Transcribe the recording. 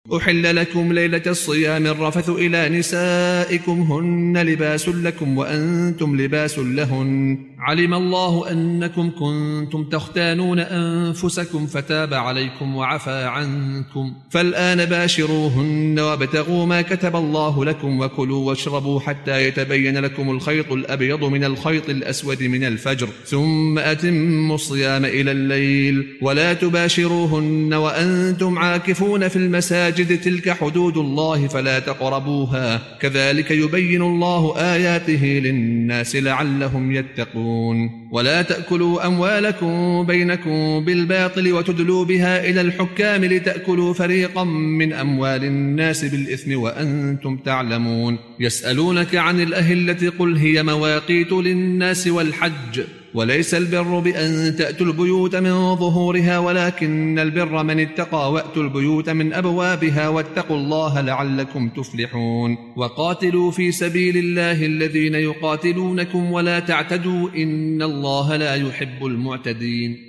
أحل لكم ليلة الصيام الرفث إلى نسائكم هن لباس لكم وأنتم لباس لهن علم الله أنكم كنتم تختانون أنفسكم فتاب عليكم وعفى عنكم فالآن باشروهن وابتغوا ما كتب الله لكم وكلوا واشربوا حتى يتبين لكم الخيط الأبيض من الخيط الأسود من الفجر ثم أتموا الصيام إلى الليل ولا تباشروهن وأنتم عاكفون في المساجد تلك حدود الله فلا تقربوها كذلك يبين الله آياته للناس لعلهم يتقون ولا تأكلوا أموالكم بينكم بالباطل وتدلوا بها إلى الحكام لتأكلوا فريقا من أموال الناس بالإثم وأنتم تعلمون يسألونك عن الأهلة قل هي مواقيت للناس والحج وليس البر بأن تأتوا البيوت من ظهورها ولكن البر من اتقى وأتوا البيوت من أبوابها واتقوا الله لعلكم تفلحون وقاتلوا في سبيل الله الذين يقاتلونكم ولا تعتدوا إن الله لا يحب المعتدين